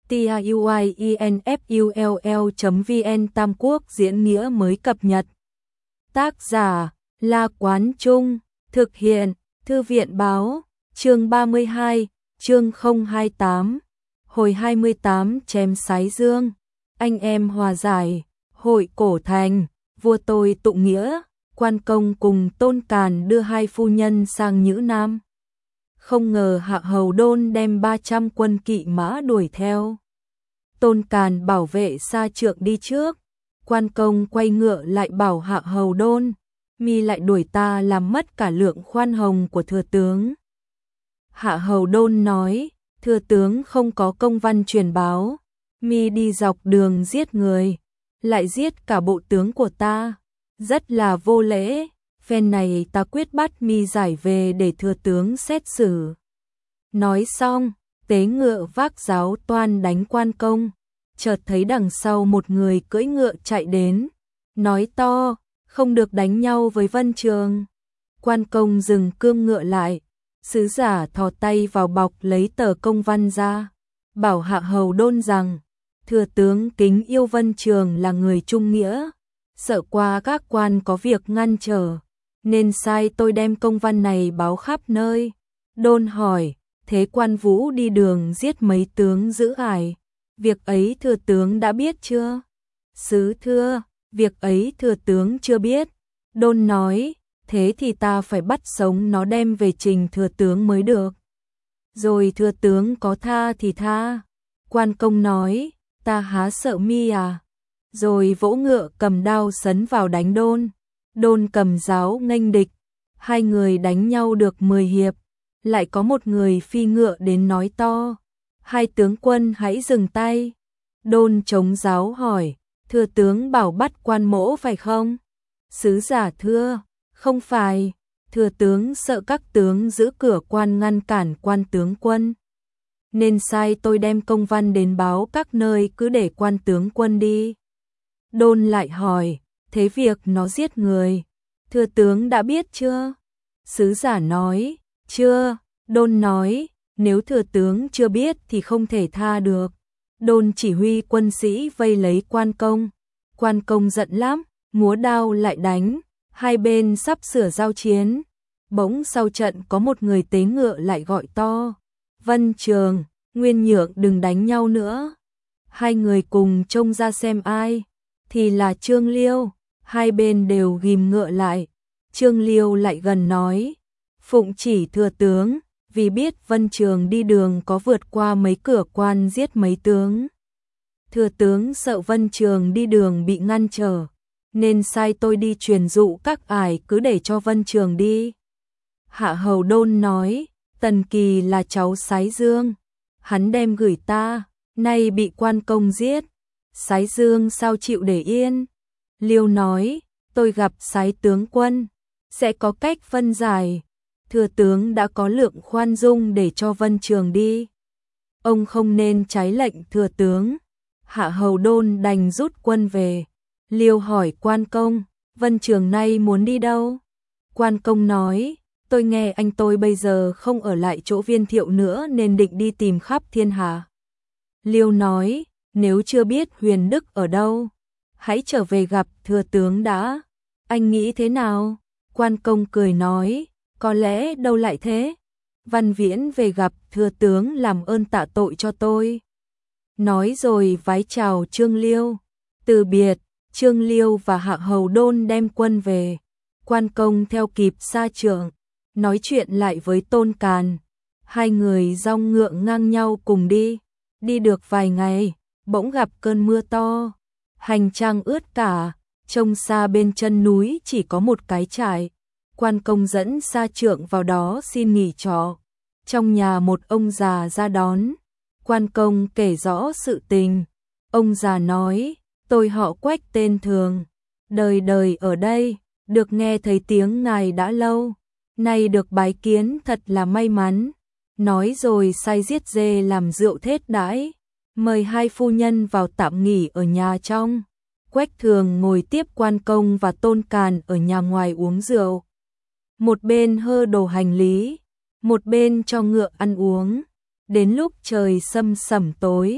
tiuinfull.vn Tam Quốc diễn nghĩa mới cập nhật. Tác giả La Quán Trung, thực hiện Thư viện Báo, chương 32, chương 028, hồi 28 chém sái dương, anh em hòa giải, hội cổ thành, vua tôi tụng nghĩa, Quan Công cùng Tôn Càn đưa hai phu nhân sang Nhữ Nam. Không ngờ Hạ Hầu Đôn đem 300 quân kỵ mã đuổi theo. Tôn Càn bảo vệ xa trượng đi trước, Quan Công quay ngựa lại bảo Hạ Hầu Đôn, mi lại đuổi ta làm mất cả lượng khoan hồng của thừa tướng. Hạ Hầu Đôn nói, thừa tướng không có công văn truyền báo, mi đi dọc đường giết người, lại giết cả bộ tướng của ta, rất là vô lễ, phen này ta quyết bắt mi giải về để thừa tướng xét xử. Nói xong, tế ngựa vác giáo toan đánh Quan Công, chợt thấy đằng sau một người cưỡi ngựa chạy đến, nói to, không được đánh nhau với Vân Trường. Quan Công dừng cương ngựa lại, sứ giả thò tay vào bọc lấy tờ công văn ra, bảo Hạ Hầu Đôn rằng, thừa tướng kính yêu Vân Trường là người trung nghĩa, sợ qua các quan có việc ngăn trở, nên sai tôi đem công văn này báo khắp nơi. Đôn hỏi, thế Quan Vũ đi đường giết mấy tướng giữ ải, việc ấy thừa tướng đã biết chưa? Sứ thưa, việc ấy thừa tướng chưa biết. Đôn nói, thế thì ta phải bắt sống nó đem về trình thừa tướng mới được. Rồi thừa tướng có tha thì tha. Quan Công nói, ta há sợ mi à? Rồi vỗ ngựa cầm đao sấn vào đánh Đôn. Đôn cầm giáo nghênh địch, hai người đánh nhau được 10 hiệp, lại có một người phi ngựa đến nói to, hai tướng quân hãy dừng tay. Đôn chống giáo hỏi, thừa tướng bảo bắt Quan Mỗ phải không? Sứ giả thưa, không phải, thừa tướng sợ các tướng giữ cửa quan ngăn cản Quan tướng quân, nên sai tôi đem công văn đến báo các nơi cứ để Quan tướng quân đi. Đôn lại hỏi, thế việc nó giết người, thừa tướng đã biết chưa? Sứ giả nói, chưa. Đôn nói, nếu thừa tướng chưa biết thì không thể tha được. Đôn chỉ huy quân sĩ vây lấy Quan Công. Quan Công giận lắm, múa đao lại đánh, hai bên sắp sửa giao chiến. Bỗng sau trận có một người tế ngựa lại gọi to, Vân Trường, Nguyên Nhượng đừng đánh nhau nữa. Hai người cùng trông ra xem ai, thì là Trương Liêu. Hai bên đều ghim ngựa lại. Trương Liêu lại gần nói, phụng chỉ thừa tướng, vì biết Vân Trường đi đường có vượt qua mấy cửa quan giết mấy tướng. Thừa tướng sợ Vân Trường đi đường bị ngăn trở, nên sai tôi đi truyền dụ các ải cứ để cho Vân Trường đi. Hạ Hầu Đôn nói, Tần Kỳ là cháu Sái Dương, hắn đem gửi ta, nay bị Quan Công giết, Sái Dương sao chịu để yên. Liêu nói, tôi gặp Sái tướng quân, sẽ có cách phân giải. Thừa tướng đã có lượng khoan dung để cho Vân Trường đi, ông không nên trái lệnh thừa tướng. Hạ Hầu Đôn đành rút quân về. Liêu hỏi Quan Công, Vân Trường nay muốn đi đâu? Quan Công nói, tôi nghe anh tôi bây giờ không ở lại chỗ Viên Thiệu nữa nên định đi tìm khắp thiên hạ. Liêu nói, nếu chưa biết Huyền Đức ở đâu, hãy trở về gặp thừa tướng đã. Anh nghĩ thế nào? Quan Công cười nói, có lẽ đâu lại thế. Văn Viễn về gặp thừa tướng làm ơn tạ tội cho tôi. Nói rồi vái chào Trương Liêu. Từ biệt, Trương Liêu và Hạ Hầu Đôn đem quân về. Quan Công theo kịp xa trượng, nói chuyện lại với Tôn Càn. Hai người dong ngựa ngang nhau cùng đi. Đi được vài ngày, bỗng gặp cơn mưa to. Hành trang ướt cả, trông xa bên chân núi chỉ có một cái trại. Quan Công dẫn sa trượng vào đó xin nghỉ trọ. Trong nhà một ông già ra đón. Quan Công kể rõ sự tình. Ông già nói, tôi họ Quách tên Thường, đời đời ở đây, được nghe thấy tiếng ngài đã lâu, nay được bái kiến thật là may mắn. Nói rồi sai giết dê làm rượu thết đãi, mời hai phu nhân vào tạm nghỉ ở nhà trong. Quách Thường ngồi tiếp Quan Công và Tôn Càn ở nhà ngoài uống rượu. Một bên hơ đồ hành lý, một bên cho ngựa ăn uống. Đến lúc trời sâm sẩm tối,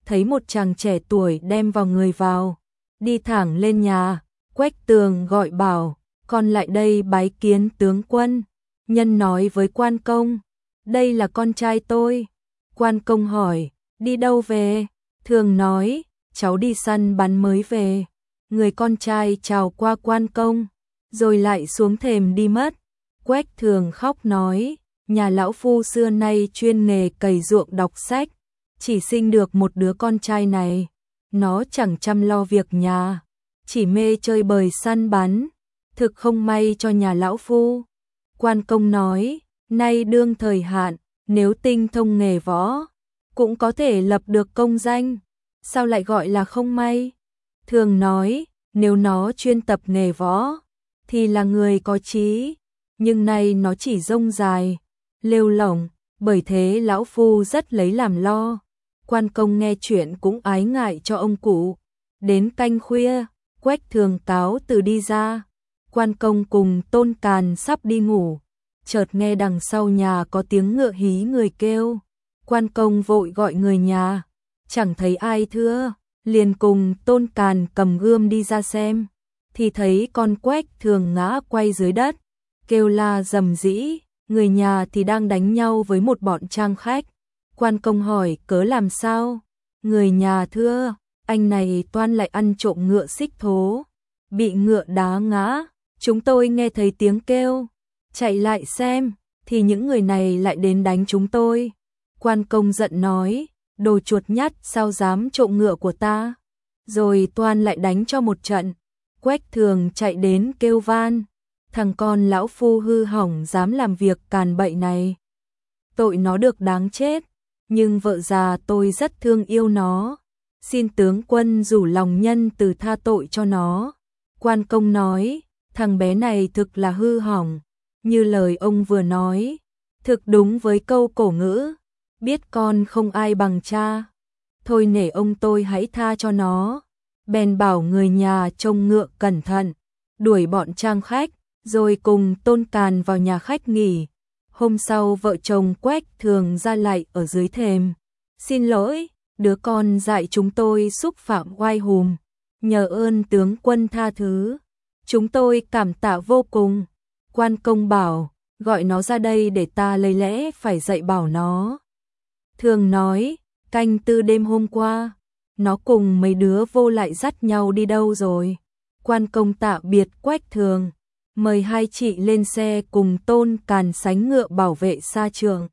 thấy một chàng trẻ tuổi đem vào người vào, đi thẳng lên nhà, Quách Tường gọi bảo, con lại đây bái kiến tướng quân. Nhân nói với quan công, đây là con trai tôi. Quan công hỏi, đi đâu về? Thường nói, cháu đi săn bắn mới về. Người con trai chào qua quan công, rồi lại xuống thềm đi mất. Quách Thường khóc nói, nhà lão phu xưa nay chuyên nghề cày ruộng đọc sách, chỉ sinh được một đứa con trai này, nó chẳng chăm lo việc nhà, chỉ mê chơi bời săn bắn, thực không may cho nhà lão phu. Quan công nói, nay đương thời hạn, nếu tinh thông nghề võ, cũng có thể lập được công danh, sao lại gọi là không may? Thường nói, nếu nó chuyên tập nghề võ, thì là người có trí, nhưng nay nó chỉ rông dài, lêu lỏng, bởi thế lão phu rất lấy làm lo. Quan công nghe chuyện cũng ái ngại cho ông cụ. Đến canh khuya, Quách Thường cáo từ đi ra. Quan công cùng Tôn Càn sắp đi ngủ, chợt nghe đằng sau nhà có tiếng ngựa hí người kêu. Quan công vội gọi người nhà, chẳng thấy ai thưa, liền cùng Tôn Càn cầm gươm đi ra xem, thì thấy con Quách Thường ngã quay dưới đất, kêu la rầm rĩ, người nhà thì đang đánh nhau với một bọn trang khách. Quan công hỏi cớ làm sao? Người nhà thưa, anh này toan lại ăn trộm ngựa xích thố, bị ngựa đá ngã, chúng tôi nghe thấy tiếng kêu, chạy lại xem, thì những người này lại đến đánh chúng tôi. Quan công giận nói, đồ chuột nhắt sao dám trộm ngựa của ta, rồi toan lại đánh cho một trận. Quách Thường chạy đến kêu van, thằng con lão phu hư hỏng dám làm việc càn bậy này, tội nó được đáng chết, nhưng vợ già tôi rất thương yêu nó, xin tướng quân rủ lòng nhân từ tha tội cho nó. Quan công nói, thằng bé này thực là hư hỏng, như lời ông vừa nói, thực đúng với câu cổ ngữ, biết con không ai bằng cha, thôi nể ông tôi hãy tha cho nó. Bèn bảo người nhà trông ngựa cẩn thận, đuổi bọn trang khách, rồi cùng Tôn Càn vào nhà khách nghỉ. Hôm sau vợ chồng Quách Thường ra lại ở dưới thềm, xin lỗi, đứa con dạy chúng tôi xúc phạm oai hùm, nhờ ơn tướng quân tha thứ, chúng tôi cảm tạ vô cùng. Quan công bảo, gọi nó ra đây để ta lấy lẽ phải dạy bảo nó. Thường nói, canh tư đêm hôm qua, nó cùng mấy đứa vô lại dắt nhau đi đâu rồi? Quan công tạ biệt Quách Thường, mời hai chị lên xe cùng Tôn Càn sánh ngựa bảo vệ xa trường.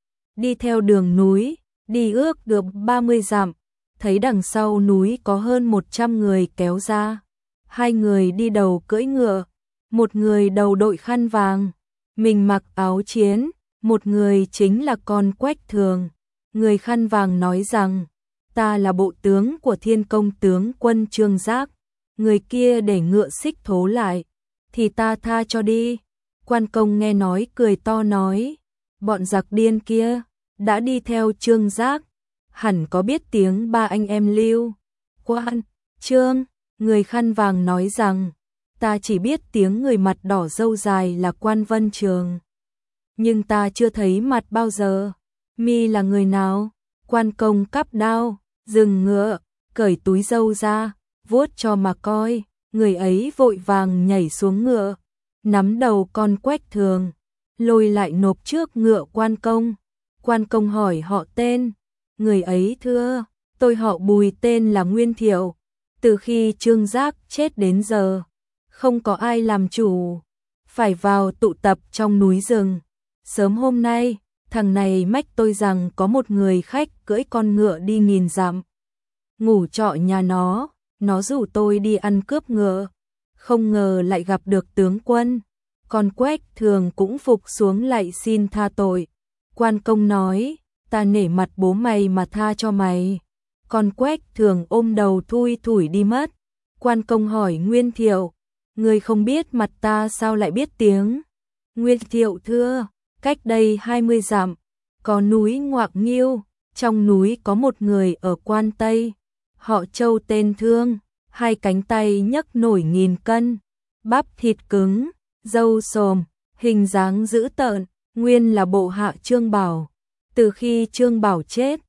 Đi theo đường núi, đi ước được 30 dặm, thấy đằng sau núi có hơn 100 người kéo ra. Hai người đi đầu cưỡi ngựa, một người đầu đội khăn vàng, mình mặc áo chiến, một người chính là con Quách Thường. Người khăn vàng nói rằng, ta là bộ tướng của Thiên Công tướng quân Trương Giác, người kia để ngựa xích thố lại, thì ta tha cho đi. Quan công nghe nói cười to nói, bọn giặc điên kia đã đi theo Trương Giác, hẳn có biết tiếng ba anh em Lưu, Quan, Trương. Người khăn vàng nói rằng, ta chỉ biết tiếng người mặt đỏ râu dài là Quan Vân Trường, nhưng ta chưa thấy mặt bao giờ. Mi là người nào? Quan công cắp đao, dừng ngựa, cởi túi râu ra, vuốt cho mà coi. Người ấy vội vàng nhảy xuống ngựa, nắm đầu con Quách Thường, lôi lại nộp trước ngựa quan công. Quan công hỏi họ tên, người ấy thưa, tôi họ Bùi tên là Nguyên Thiệu, từ khi Trương Giác chết đến giờ, không có ai làm chủ, phải vào tụ tập trong núi rừng. Sớm hôm nay, thằng này mách tôi rằng có một người khách cưỡi con ngựa đi 1000 dặm, ngủ trọ nhà nó rủ tôi đi ăn cướp ngựa, không ngờ lại gặp được tướng quân. Còn Quách Thường cũng phục xuống lại xin tha tội. Quan công nói, ta nể mặt bố mày mà tha cho mày. Còn Quách Thường ôm đầu thui thủi đi mất. Quan công hỏi Nguyên Thiệu, người không biết mặt ta sao lại biết tiếng? Nguyên Thiệu thưa, cách đây 20 dặm, có núi Ngoạc Nghiêu, trong núi có một người ở Quan Tây, họ Châu tên Thương, hai cánh tay nhấc nổi 1000 cân, bắp thịt cứng, râu xồm, hình dáng dữ tợn, nguyên là bộ hạ Trương Bảo. Từ khi Trương Bảo chết,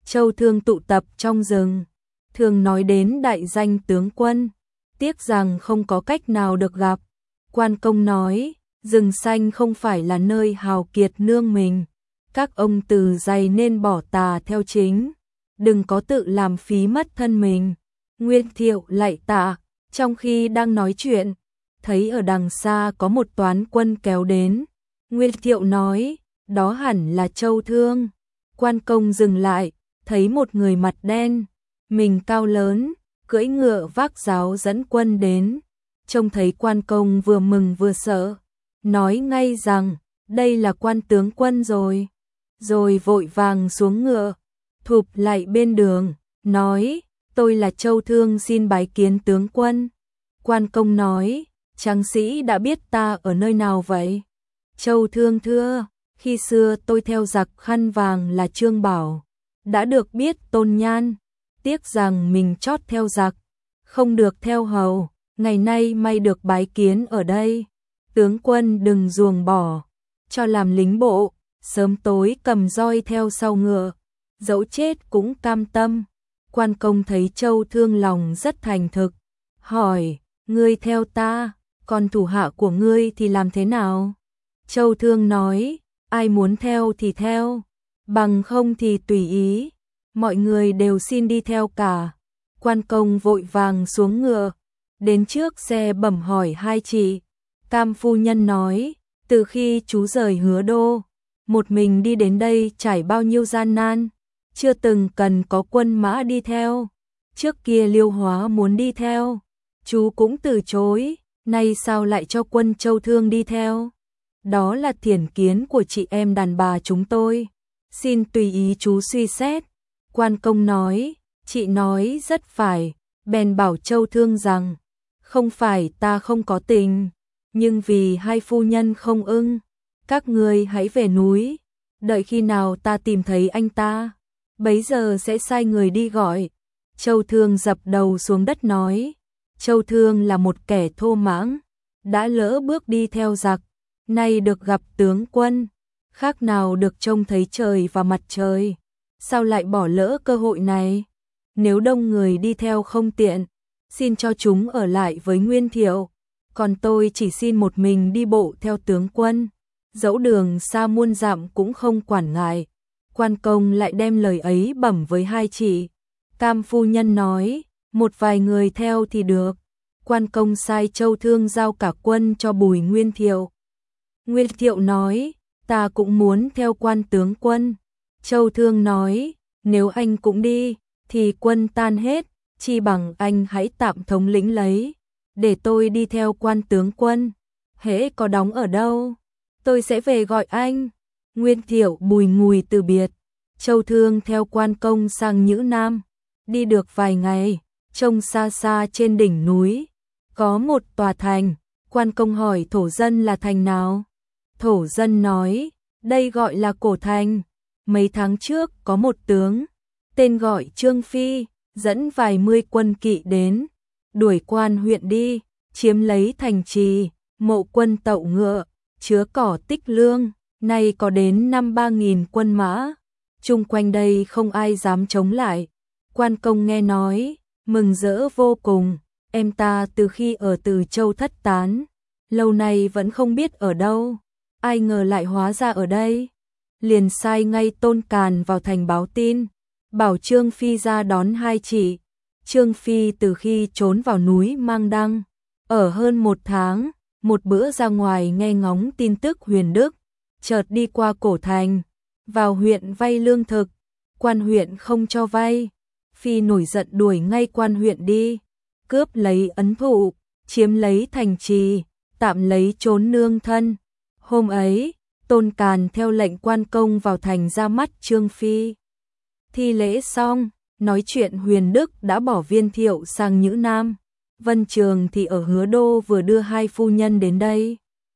Châu Thương tụ tập trong rừng, thường nói đến đại danh tướng quân, tiếc rằng không có cách nào được gặp. Quan Công nói, rừng xanh không phải là nơi hào kiệt nương mình, các ông từ dày nên bỏ tà theo chính, đừng có tự làm phí mất thân mình. Nguyên Thiệu lạy tạ, trong khi đang nói chuyện, thấy ở đằng xa có một toán quân kéo đến. Nguyên Thiệu nói, đó hẳn là Châu Thương. Quan Công dừng lại, thấy một người mặt đen, mình cao lớn, cưỡi ngựa vác giáo dẫn quân đến. Trông thấy Quan Công vừa mừng vừa sợ, nói ngay rằng, đây là Quan tướng quân rồi. Rồi vội vàng xuống ngựa, thụp lại bên đường, nói, tôi là Châu Thương xin bái kiến tướng quân. Quan Công nói, tráng sĩ đã biết ta ở nơi nào vậy? Châu Thương thưa, khi xưa tôi theo giặc khăn vàng là Trương Bảo, đã được biết tôn nhan, tiếc rằng mình chót theo giặc, không được theo hầu, ngày nay may được bái kiến ở đây. Tướng quân đừng ruồng bỏ, cho làm lính bộ, sớm tối cầm roi theo sau ngựa, dẫu chết cũng cam tâm. Quan Công thấy Châu Thương lòng rất thành thực, hỏi, ngươi theo ta, còn thủ hạ của ngươi thì làm thế nào? Châu Thương nói, ai muốn theo thì theo, bằng không thì tùy ý, mọi người đều xin đi theo cả. Quan Công vội vàng xuống ngựa, đến trước xe bẩm hỏi hai chị. Cam phu nhân nói, từ khi chú rời Hứa Đô, một mình đi đến đây trải bao nhiêu gian nan, chưa từng cần có quân mã đi theo. Trước kia Liêu Hóa muốn đi theo, chú cũng từ chối, nay sao lại cho quân Châu Thương đi theo? Đó là thiển kiến của chị em đàn bà chúng tôi, xin tùy ý chú suy xét. Quan Công nói, chị nói rất phải, bèn bảo Châu Thương rằng, không phải ta không có tình, nhưng vì hai phu nhân không ưng, các ngươi hãy về núi, đợi khi nào ta tìm thấy anh ta, bấy giờ sẽ sai người đi gọi. Châu Thương dập đầu xuống đất nói, Châu Thương là một kẻ thô mãng, đã lỡ bước đi theo giặc, nay được gặp tướng quân, khác nào được trông thấy trời và mặt trời, sao lại bỏ lỡ cơ hội này? Nếu đông người đi theo không tiện, xin cho chúng ở lại với Nguyên Thiệu, còn tôi chỉ xin một mình đi bộ theo tướng quân, dẫu đường xa muôn dặm cũng không quản ngại. Quan Công lại đem lời ấy bẩm với hai chị. Cam phu nhân nói, một vài người theo thì được. Quan Công sai Châu Thương giao cả quân cho Bùi Nguyên Thiệu. Nguyên Thiệu nói, ta cũng muốn theo Quan tướng quân. Châu Thương nói, nếu anh cũng đi, thì quân tan hết, chi bằng anh hãy tạm thống lĩnh lấy, để tôi đi theo Quan tướng quân. Hễ có đóng ở đâu, tôi sẽ về gọi anh. Nguyên Thiệu bùi ngùi từ biệt. Châu Thương theo Quan Công sang Nhữ Nam, đi được vài ngày, trông xa xa trên đỉnh núi có một tòa thành. Quan Công hỏi thổ dân là thành nào? Thổ dân nói, đây gọi là Cổ Thành. Mấy tháng trước có một tướng, tên gọi Trương Phi, dẫn vài mươi quân kỵ đến, đuổi quan huyện đi, chiếm lấy thành trì, mộ quân tậu ngựa, chứa cỏ tích lương, nay có đến 5-3 nghìn quân mã, chung quanh đây không ai dám chống lại. Quan Công nghe nói, mừng rỡ vô cùng, em ta từ khi ở Từ Châu thất tán, lâu nay vẫn không biết ở đâu, ai ngờ lại hóa ra ở đây. Liền sai ngay Tôn Càn vào thành báo tin, bảo Trương Phi ra đón hai chị. Trương Phi từ khi trốn vào núi Mang Đăng, ở hơn 1 tháng, một bữa ra ngoài nghe ngóng tin tức Huyền Đức, chợt đi qua Cổ Thành, vào huyện vay lương thực, quan huyện không cho vay, Phi nổi giận đuổi ngay quan huyện đi, cướp lấy ấn thụ, chiếm lấy thành trì, tạm lấy trốn nương thân. Hôm ấy, Tôn Càn theo lệnh Quan Công vào thành ra mắt Trương Phi. Thi lễ xong, nói chuyện Huyền Đức đã bỏ Viên Thiệu sang Nhữ Nam, Vân Trường thì ở Hứa Đô vừa đưa hai phu nhân đến đây,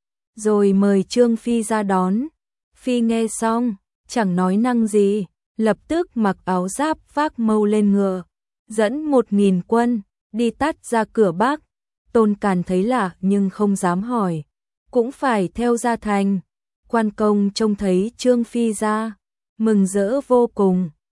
rồi mời Trương Phi ra đón. Phi nghe xong, chẳng nói năng gì, lập tức mặc áo giáp vác mâu lên ngựa, dẫn 1.000 quân, đi tắt ra cửa Bắc. Tôn Càn thấy lạ nhưng không dám hỏi, cũng phải theo ra thành. Quan Công trông thấy Trương Phi ra, mừng rỡ vô cùng,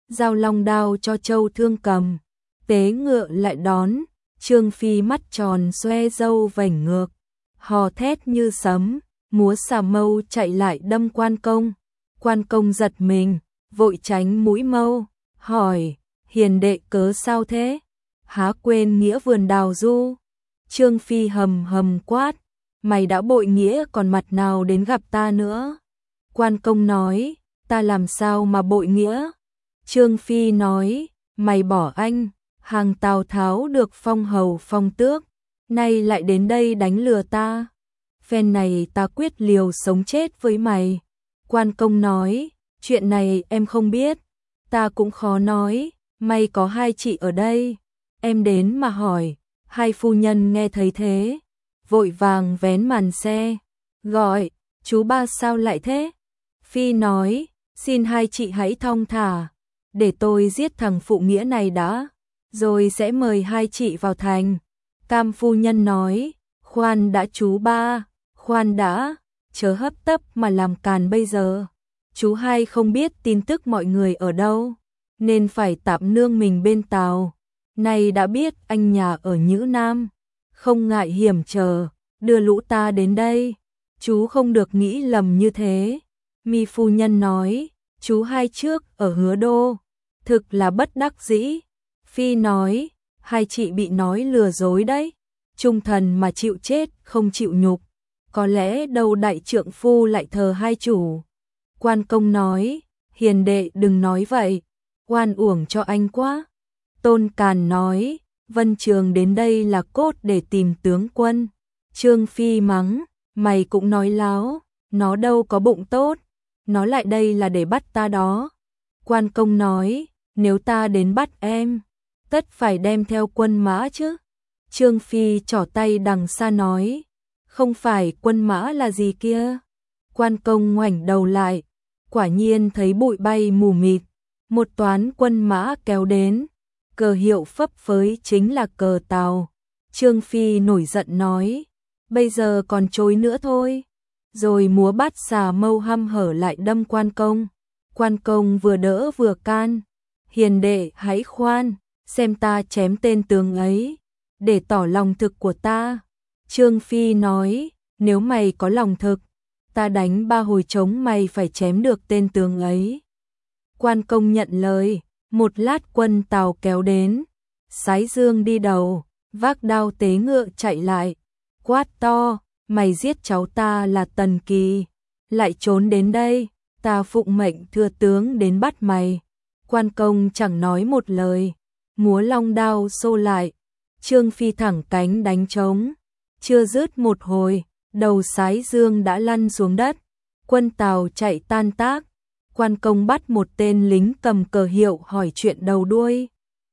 giao long đao cho Châu Thương cầm. Tế ngựa lại đón, Trương Phi mắt tròn xoe râu vành ngược, hò thét như sấm, múa xà mâu chạy lại đâm Quan Công. Quan Công giật mình, vội tránh mũi mâu, hỏi, hiền đệ cớ sao thế? Há quên nghĩa vườn đào du? Trương Phi hầm hầm quát, mày đã bội nghĩa còn mặt nào đến gặp ta nữa? Quan Công nói, ta làm sao mà bội nghĩa? Trương Phi nói, mày bỏ anh, hàng Tào Tháo được phong hầu phong tước, nay lại đến đây đánh lừa ta. Phen này ta quyết liều sống chết với mày. Quan Công nói, chuyện này em không biết, ta cũng khó nói, may có hai chị ở đây, em đến mà hỏi. Hai phu nhân nghe thấy thế, vội vàng vén màn xe, gọi, chú ba sao lại thế? Phi nói, xin hai chị hãy thong thả, để tôi giết thằng phụ nghĩa này đã, rồi sẽ mời hai chị vào thành. Tam phu nhân nói, khoan đã chú ba, khoan đã, chớ hấp tấp mà làm càn bây giờ. Chú hai không biết tin tức mọi người ở đâu, nên phải tạm nương mình bên Tào. Này đã biết anh nhà ở Nhữ Nam, không ngại hiểm trở, đưa lũ ta đến đây. Chú không được nghĩ lầm như thế. Mi phu nhân nói, chú hai trước ở Hứa Đô, thực là bất đắc dĩ. Phi nói, hai chị bị nói lừa dối đấy, trung thần mà chịu chết không chịu nhục, có lẽ đâu đại trượng phu lại thờ hai chủ. Quan Công nói, hiền đệ đừng nói vậy, oan uổng cho anh quá. Tôn Càn nói, Vân Trường đến đây là cốt để tìm tướng quân. Trương Phi mắng, mày cũng nói láo, nó đâu có bụng tốt, nó lại đây là để bắt ta đó. Quan Công nói, nếu ta đến bắt em, tất phải đem theo quân mã chứ. Trương Phi trỏ tay đằng xa nói, không phải quân mã là gì kia. Quan Công ngoảnh đầu lại, quả nhiên thấy bụi bay mù mịt, một toán quân mã kéo đến, cờ hiệu phấp phới chính là cờ Tào. Trương Phi nổi giận nói, bây giờ còn chối nữa thôi, rồi múa bát xà mâu hăm hở lại đâm Quan Công. Quan Công vừa đỡ vừa can, hiền đệ hãy khoan, xem ta chém tên tướng ấy, để tỏ lòng thực của ta. Trương Phi nói, nếu mày có lòng thực, ta đánh 3 hồi trống mày phải chém được tên tướng ấy. Quan Công nhận lời, một lát quân Tào kéo đến, Sái Dương đi đầu, vác đao tế ngựa chạy lại, quát to, mày giết cháu ta là Tần Kỳ, lại trốn đến đây, ta phụng mệnh thưa tướng đến bắt mày. Quan Công chẳng nói một lời, múa long đao xô lại, Trương Phi thẳng cánh đánh trống, chưa dứt một hồi, đầu Sái Dương đã lăn xuống đất, quân Tào chạy tan tác. Quan Công bắt một tên lính cầm cờ hiệu hỏi chuyện đầu đuôi.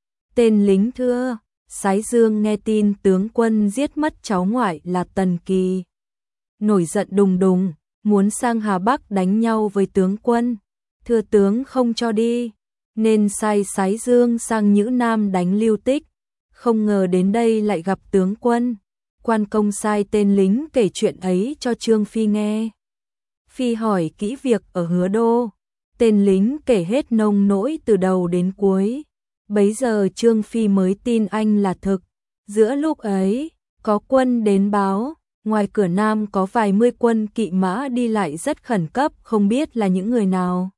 Tên lính thưa, Sái Dương nghe tin tướng quân giết mất cháu ngoại là Tần Kỳ, nổi giận đùng đùng, muốn sang Hà Bắc đánh nhau với tướng quân. Thưa tướng không cho đi, nên sai Sái Dương sang Nhữ Nam đánh Lưu Tích, không ngờ đến đây lại gặp tướng quân. Quan Công sai tên lính kể chuyện ấy cho Trương Phi nghe. Phi hỏi kỹ việc ở Hứa Đô, tên lính kể hết nông nỗi từ đầu đến cuối. Bấy giờ Trương Phi mới tin anh là thực. Giữa lúc ấy, có quân đến báo, ngoài cửa Nam có vài mươi quân kỵ mã đi lại rất khẩn cấp, không biết là những người nào.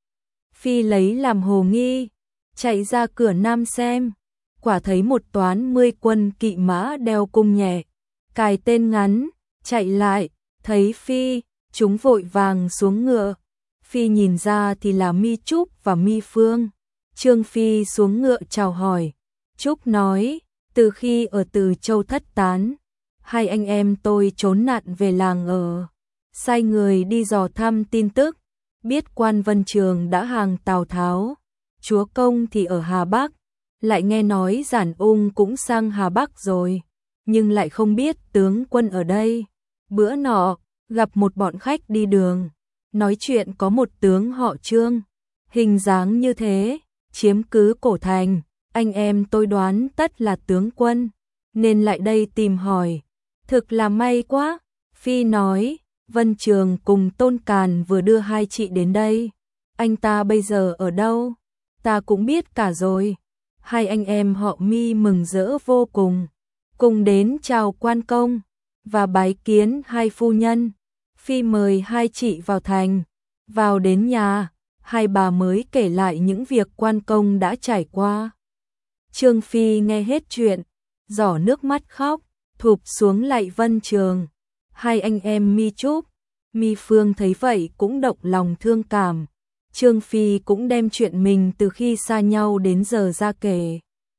Phi lấy làm hồ nghi, chạy ra cửa Nam xem, quả thấy một toán 10 quân kỵ mã đeo cung nhẹ, cài tên ngắn, chạy lại, thấy Phi, chúng vội vàng xuống ngựa. Phi nhìn ra thì là Mi Trúc và Mi Phương. Trương Phi xuống ngựa chào hỏi. Trúc nói, từ khi ở Từ Châu thất tán, hai anh em tôi trốn nạn về làng ở, sai người đi dò thăm tin tức, biết quan Vân Trường đã hàng Tào Tháo, chúa công thì ở Hà Bắc, lại nghe nói Giản Ung cũng sang Hà Bắc rồi, nhưng lại không biết tướng quân ở đây. Bữa nọ, gặp một bọn khách đi đường, nói chuyện có một tướng họ Trương, hình dáng như thế, chiếm cứ cổ thành, anh em tôi đoán tất là tướng quân, nên lại đây tìm hỏi. Thực là may quá. Phi nói, Vân Trường cùng Tôn Càn vừa đưa hai chị đến đây, anh ta bây giờ ở đâu? ta cũng biết cả rồi. Hai anh em họ Mi mừng rỡ vô cùng, cùng đến chào quan công và bái kiến hai phu nhân. Phi mời hai chị vào thành. Vào đến nhà, hai bà mới kể lại những việc quan công đã trải qua. Trương Phi nghe hết chuyện, giỏ nước mắt khóc, thụp xuống lạy Vân Trường. Hai anh em Mi Trúc, Mi Phương thấy vậy cũng động lòng thương cảm. Trương Phi cũng đem chuyện mình từ khi xa nhau đến giờ ra kể.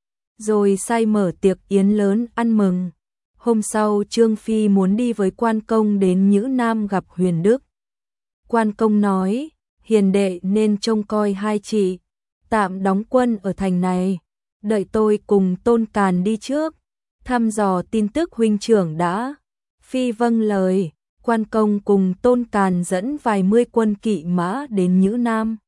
Rồi sai mở tiệc yến lớn ăn mừng. Hôm sau Trương Phi muốn đi với quan công đến Nhữ Nam gặp Huyền Đức. Quan công nói, hiền đệ nên trông coi hai chị, tạm đóng quân ở thành này, đợi tôi cùng Tôn Càn đi trước, thăm dò tin tức huynh trưởng đã. Phi vâng lời, quan công cùng Tôn Càn dẫn vài mươi quân kỵ mã đến Nhữ Nam.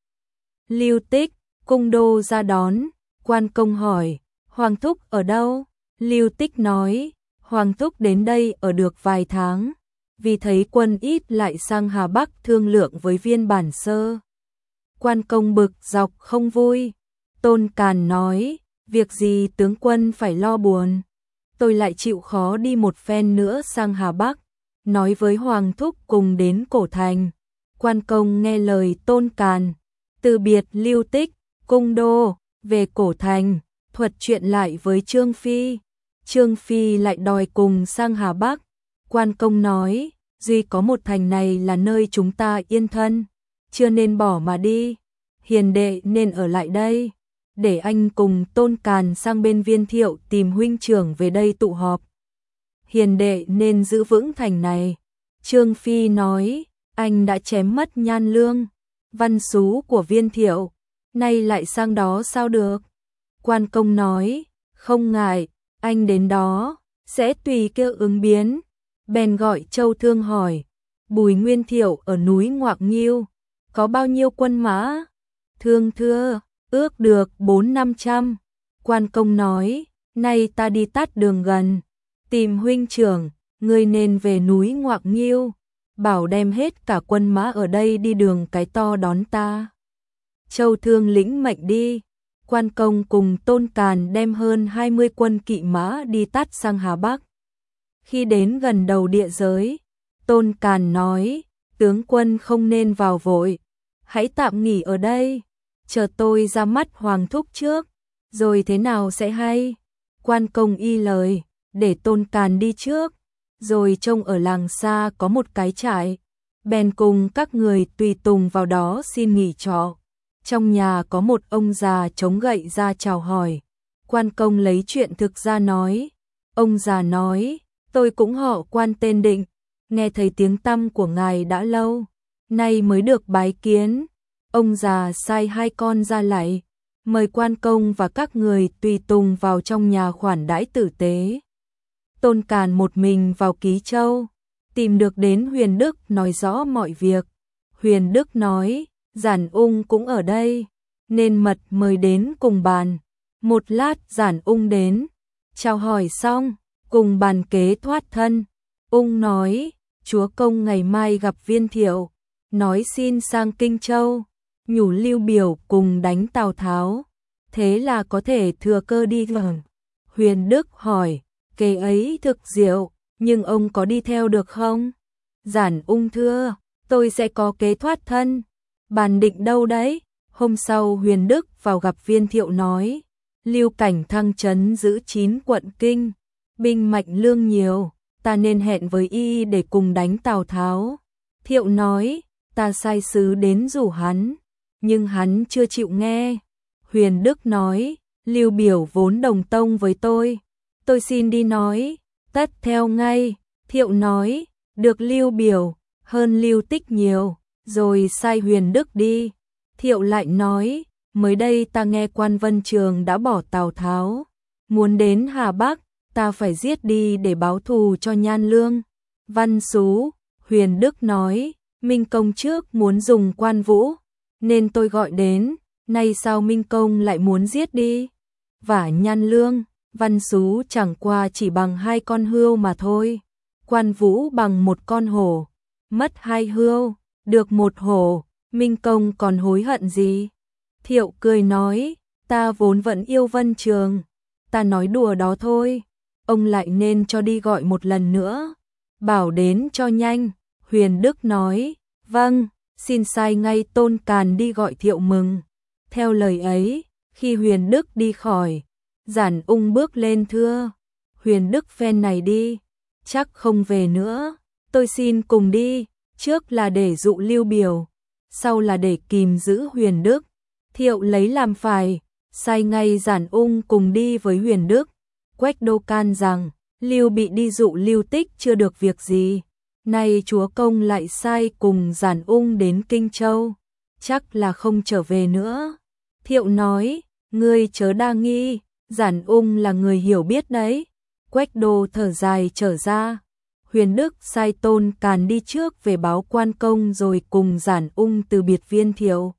Lưu Tích, cung đô ra đón, quan công hỏi, Hoàng thúc ở đâu? Lưu Tích nói, Hoàng thúc đến đây ở được vài tháng, vì thấy quân ít lại sang Hà Bắc thương lượng với Viên Bản Sơ. Quan công bực dọc không vui. Tôn Càn nói, việc gì tướng quân phải lo buồn, tôi lại chịu khó đi một phen nữa sang Hà Bắc, nói với Hoàng thúc cùng đến Cổ Thành. Quan công nghe lời Tôn Càn, từ biệt Lưu Tích, cung đô, về Cổ Thành, thuật chuyện lại với Trương Phi. Trương Phi lại đòi cùng sang Hà Bắc. Quan công nói, duy có một thành này là nơi chúng ta yên thân, chưa nên bỏ mà đi. Hiền đệ nên ở lại đây, để anh cùng Tôn Càn sang bên Viên Thiệu tìm huynh trưởng về đây tụ họp. Hiền đệ nên giữ vững thành này. Trương Phi nói, anh đã chém mất Nhan Lương, văn sú của Viên Thiệu, nay lại sang đó sao được? Quan công nói, không ngại, anh đến đó, sẽ tùy kêu ứng biến. Bèn gọi Châu Thương hỏi, Bùi Nguyên Thiệu ở núi Ngoạc Nghiêu, có bao nhiêu quân mã? Thương thưa, ước được 400-500. Quan công nói, nay ta đi tắt đường gần, tìm huynh trưởng, ngươi nên về núi Ngoạc Nghiêu, bảo đem hết cả quân mã ở đây đi đường Cái To đón ta. Châu Thương lĩnh mệnh đi. Quan công cùng Tôn Càn đem hơn 20 quân kỵ mã đi tắt sang Hà Bắc. Khi đến gần đầu địa giới, Tôn Càn nói, tướng quân không nên vào vội, hãy tạm nghỉ ở đây, chờ tôi ra mắt Hoàng thúc trước, rồi thế nào sẽ hay. Quan công y lời, để Tôn Càn đi trước, rồi trông ở làng xa có một cái trại, bèn cùng các người tùy tùng vào đó xin nghỉ trọ. Trong nhà có một ông già chống gậy ra chào hỏi. Quan công lấy chuyện thực ra nói. Ông già nói, tôi cũng họ Quan tên Định, nghe thấy tiếng tăm của ngài đã lâu, nay mới được bái kiến. Ông già sai hai con ra lạy, mời quan công và các người tùy tùng vào trong nhà khoản đãi tử tế. Tôn Càn một mình vào Ký Châu, tìm được đến Huyền Đức nói rõ mọi việc. Huyền Đức nói, Giản Ung cũng ở đây, nên mật mời đến cùng bàn. Một lát Giản Ung đến, chào hỏi xong, cùng bàn kế thoát thân. Ung nói, chúa công ngày mai gặp Viên Thiệu, nói xin sang Kinh Châu, nhủ Lưu Biểu cùng đánh Tào Tháo, thế là có thể thừa cơ đi gần. Huyền Đức hỏi, kế ấy thực diệu, nhưng ông có đi theo được không? Giản Ung thưa, tôi sẽ có kế thoát thân. Bàn định đâu đấy? Hôm sau Huyền Đức vào gặp Viên Thiệu nói, Lưu Cảnh thăng trấn giữ 9 quận kinh, binh mạnh lương nhiều, ta nên hẹn với y để cùng đánh Tào Tháo. Thiệu nói, ta sai sứ đến rủ hắn, nhưng hắn chưa chịu nghe. Huyền Đức nói, Lưu Biểu vốn đồng tông với tôi xin đi nói, tất theo ngay. Thiệu nói, được Lưu Biểu, hơn Lưu Tích nhiều, rồi sai Huyền Đức đi. Thiệu lại nói, mới đây ta nghe Quan Vân Trường đã bỏ Tào Tháo, muốn đến Hà Bắc, ta phải giết đi để báo thù cho Nhan Lương. Văn Sú, Huyền Đức nói, Minh Công trước muốn dùng Quan Vũ, nên tôi gọi đến, nay sao Minh Công lại muốn giết đi? Vả Nhan Lương, Văn Sú chẳng qua chỉ bằng 2 con hươu mà thôi. Quan Vũ bằng 1 con hổ, mất 2 hươu, được 1 hổ, Minh Công còn hối hận gì? Thiệu cười nói, ta vốn vẫn yêu Vân Trường, ta nói đùa đó thôi, ông lại nên cho đi gọi một lần nữa, bảo đến cho nhanh. Huyền Đức nói, vâng, xin sai ngay Tôn Càn đi gọi Thiệu mừng. Theo lời ấy, khi Huyền Đức đi khỏi, Giản Ung bước lên thưa, Huyền Đức phen này đi, chắc không về nữa, tôi xin cùng đi, trước là để dụ Lưu Biểu, sau là để kìm giữ Huyền Đức. Thiệu lấy làm phải, sai ngay Giản Ung cùng đi với Huyền Đức. Quách Đô can rằng, Lưu bị đi dụ Lưu Tích chưa được việc gì, nay chúa công lại sai cùng Giản Ung đến Kinh Châu, chắc là không trở về nữa. Thiệu nói, ngươi chớ đa nghi, Giản Ung là người hiểu biết đấy. Quách Đô thở dài trở ra. Huyền Đức sai Tôn Càn đi trước về báo quan công rồi cùng Giản Ung từ biệt Viên Thiệu.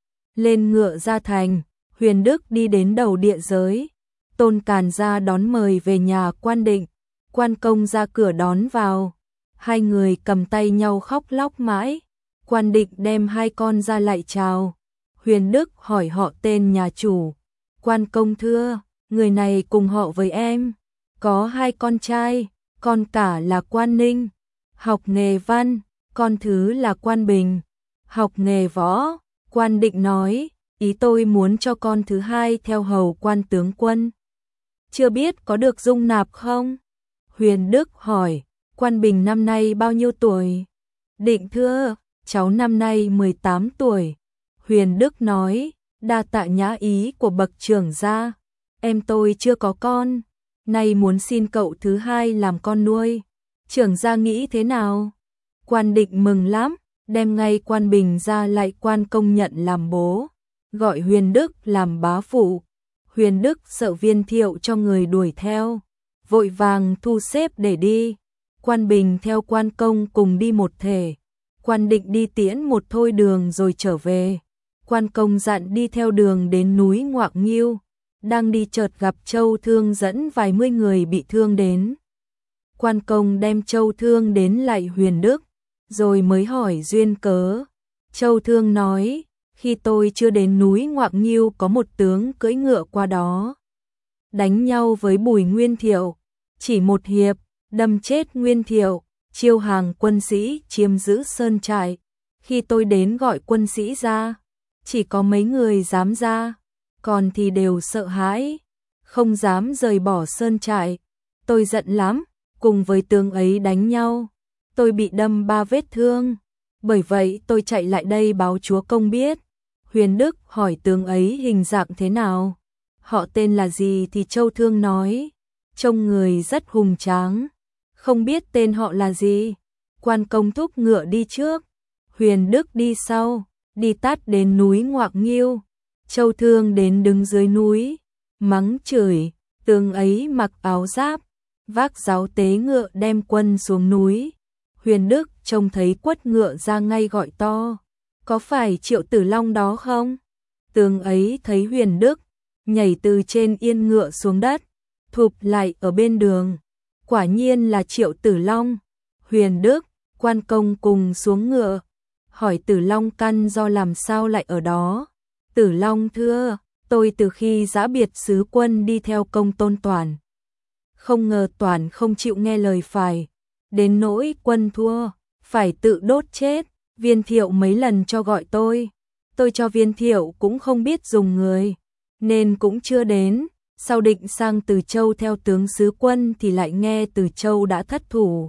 Lên ngựa ra thành, Huyền Đức đi đến đầu địa giới. Tôn Càn ra đón mời về nhà quan định, quan công ra cửa đón vào. Hai người cầm tay nhau khóc lóc mãi. Quan định đem hai con ra lại chào. Huyền Đức hỏi họ tên nhà chủ. Quan công thưa, người này cùng họ với em. Có hai con trai, con cả là Quan Ninh, học nghề văn, con thứ là Quan Bình, học nghề võ. Quan định nói, ý tôi muốn cho con thứ hai theo hầu Quan tướng quân. Chưa biết có được dung nạp không? Huyền Đức hỏi, Quan Bình năm nay bao nhiêu tuổi? Định thưa, cháu năm nay 18 tuổi. Huyền Đức nói, đa tạ nhã ý của bậc trưởng gia, em tôi chưa có con, nay muốn xin cậu thứ hai làm con nuôi. Trưởng gia nghĩ thế nào? Quan định mừng lắm, đem ngay Quan Bình ra lại quan công nhận làm bố, gọi Huyền Đức làm bá phụ. Huyền Đức sợ Viên Thiệu cho người đuổi theo, vội vàng thu xếp để đi. Quan Bình theo quan công cùng đi một thể. Quan định đi tiễn một thôi đường rồi trở về. Quan công dặn đi theo đường đến núi Ngoạc Nghiêu. Đang đi chợt gặp Châu Thương dẫn vài mươi người bị thương đến. Quan công đem Châu Thương đến lại Huyền Đức, rồi mới hỏi duyên cớ. Châu Thương nói, khi tôi chưa đến núi Ngoạc Nghiêu có một tướng cưỡi ngựa qua đó, đánh nhau với Bùi Nguyên Thiệu, chỉ một hiệp, đâm chết Nguyên Thiệu, chiêu hàng quân sĩ chiếm giữ sơn trại. Khi tôi đến gọi quân sĩ ra, chỉ có mấy người dám ra, còn thì đều sợ hãi, không dám rời bỏ sơn trại. Tôi giận lắm, cùng với tướng ấy đánh nhau, tôi bị đâm 3 vết thương, bởi vậy tôi chạy lại đây báo chúa công biết. Huyền Đức hỏi tướng ấy hình dạng thế nào, họ tên là gì thì Châu Thương nói, trông người rất hùng tráng, không biết tên họ là gì. Quan công thúc ngựa đi trước, Huyền Đức đi sau, đi tắt đến núi Ngoạc Nghiêu. Châu Thương đến đứng dưới núi, mắng chửi, tướng ấy mặc áo giáp, vác giáo tế ngựa đem quân xuống núi. Huyền Đức trông thấy quất ngựa ra ngay gọi to, có phải Triệu Tử Long đó không? Tướng ấy thấy Huyền Đức, nhảy từ trên yên ngựa xuống đất, thụp lại ở bên đường. Quả nhiên là Triệu Tử Long. Huyền Đức, quan công cùng xuống ngựa, hỏi Tử Long căn do làm sao lại ở đó. Tử Long thưa, tôi từ khi giã biệt sứ quân đi theo công tôn Toản, không ngờ Toản không chịu nghe lời phải, đến nỗi quân thua, phải tự đốt chết. Viên Thiệu mấy lần cho gọi tôi cho Viên Thiệu cũng không biết dùng người, nên cũng chưa đến. Sau định sang Từ Châu theo tướng sứ quân thì lại nghe Từ Châu đã thất thủ.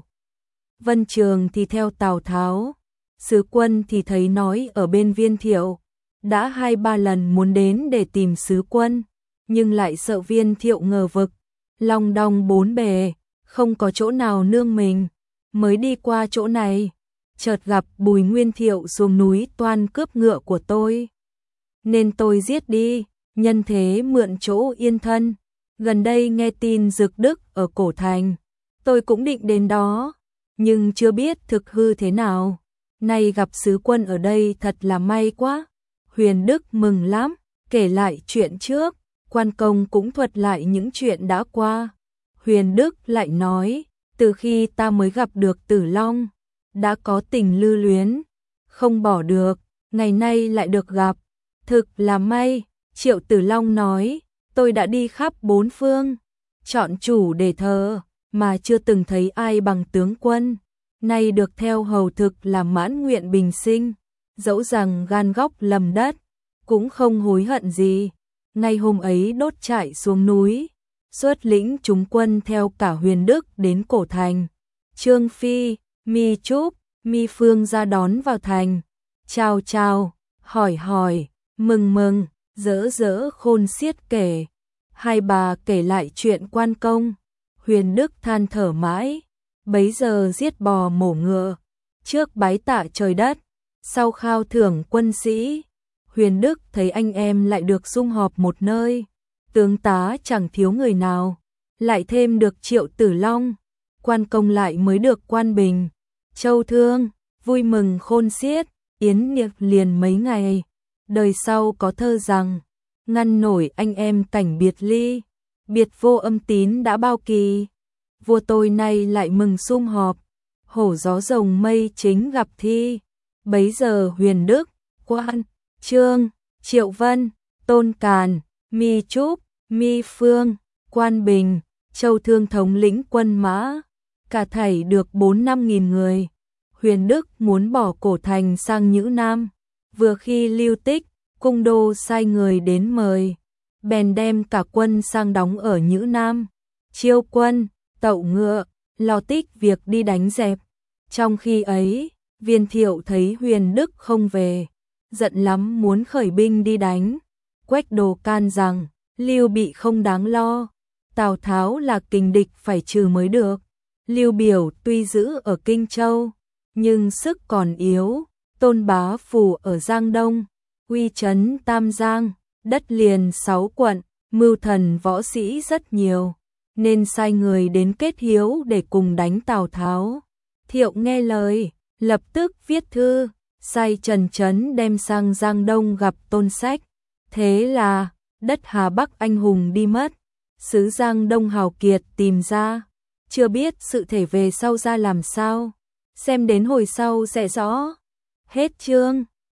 Vân Trường thì theo Tào Tháo, sứ quân thì thấy nói ở bên Viên Thiệu, đã 2-3 lần muốn đến để tìm sứ quân, nhưng lại sợ Viên Thiệu ngờ vực, long đong bốn bề, không có chỗ nào nương mình, mới đi qua chỗ này, chợt gặp Bùi Nguyên Thiệu xuống núi toan cướp ngựa của tôi, nên tôi giết đi, nhân thế mượn chỗ yên thân. Gần đây nghe tin Dực Đức ở Cổ Thành, tôi cũng định đến đó, nhưng chưa biết thực hư thế nào. Nay gặp sứ quân ở đây thật là may quá. Huyền Đức mừng lắm, kể lại chuyện trước, quan công cũng thuật lại những chuyện đã qua. Huyền Đức lại nói, từ khi ta mới gặp được Tử Long, đã có tình lưu luyến, không bỏ được, ngày nay lại được gặp, Thực là may, Triệu Tử Long nói, tôi đã đi khắp bốn phương, chọn chủ để thờ, mà chưa từng thấy ai bằng tướng quân. Nay được theo hầu thực là mãn nguyện bình sinh, dẫu rằng gan góc lầm đất, cũng không hối hận gì. Ngay hôm ấy đốt trại xuống núi, xuất lĩnh chúng quân theo cả Huyền Đức đến cổ thành. Trương Phi, Mi Trúc, Mi Phương ra đón vào thành. Chào chào, hỏi hỏi, mừng mừng, rỡ rỡ khôn xiết kể. Hai bà kể lại chuyện quan công. Huyền Đức than thở mãi, bấy giờ giết bò mổ ngựa, trước bái tạ trời đất, sau khao thưởng quân sĩ. Huyền Đức thấy anh em lại được sum họp một nơi, tướng tá chẳng thiếu người nào, lại thêm được Triệu Tử Long, quan công lại mới được quan bình. Châu Thương, vui mừng khôn xiết, yến tiệc liền mấy ngày. Đời sau có thơ rằng, ngăn nổi anh em cảnh biệt ly, biệt vô âm tín đã bao kỳ. Vua tôi nay lại mừng sum họp, hổ gió rồng mây chính gặp thi. Bấy giờ Huyền Đức, Quan, Trương, Triệu Vân, Tôn Càn, Mi Trúc, Mi Phương, Quan Bình, Châu Thương thống lĩnh quân mã, cả thảy được 4-5 nghìn người. Huyền Đức muốn bỏ cổ thành sang Nhữ Nam, vừa khi Lưu Tích, cung đô sai người đến mời, bèn đem cả quân sang đóng ở Nhữ Nam, chiêu quân, tậu ngựa, lo tích việc đi đánh dẹp. Trong khi ấy, Viên Thiệu thấy Huyền Đức không về, giận lắm muốn khởi binh đi đánh. Quách Đồ can rằng, Lưu Bị không đáng lo, Tào Tháo là kình địch phải trừ mới được. Lưu Biểu tuy giữ ở Kinh Châu, nhưng sức còn yếu. Tôn Bá Phủ ở Giang Đông, uy trấn Tam Giang, đất liền 6 quận, mưu thần võ sĩ rất nhiều, nên sai người đến kết hiếu để cùng đánh Tào Tháo. Thiệu nghe lời, lập tức viết thư, sai Trần Chấn đem sang Giang Đông gặp Tôn Sách. Thế là, đất Hà Bắc anh hùng đi mất, xứ Giang Đông hào kiệt tìm ra, chưa biết sự thể về sau ra làm sao. Xem đến hồi sau sẽ rõ. Hết chương.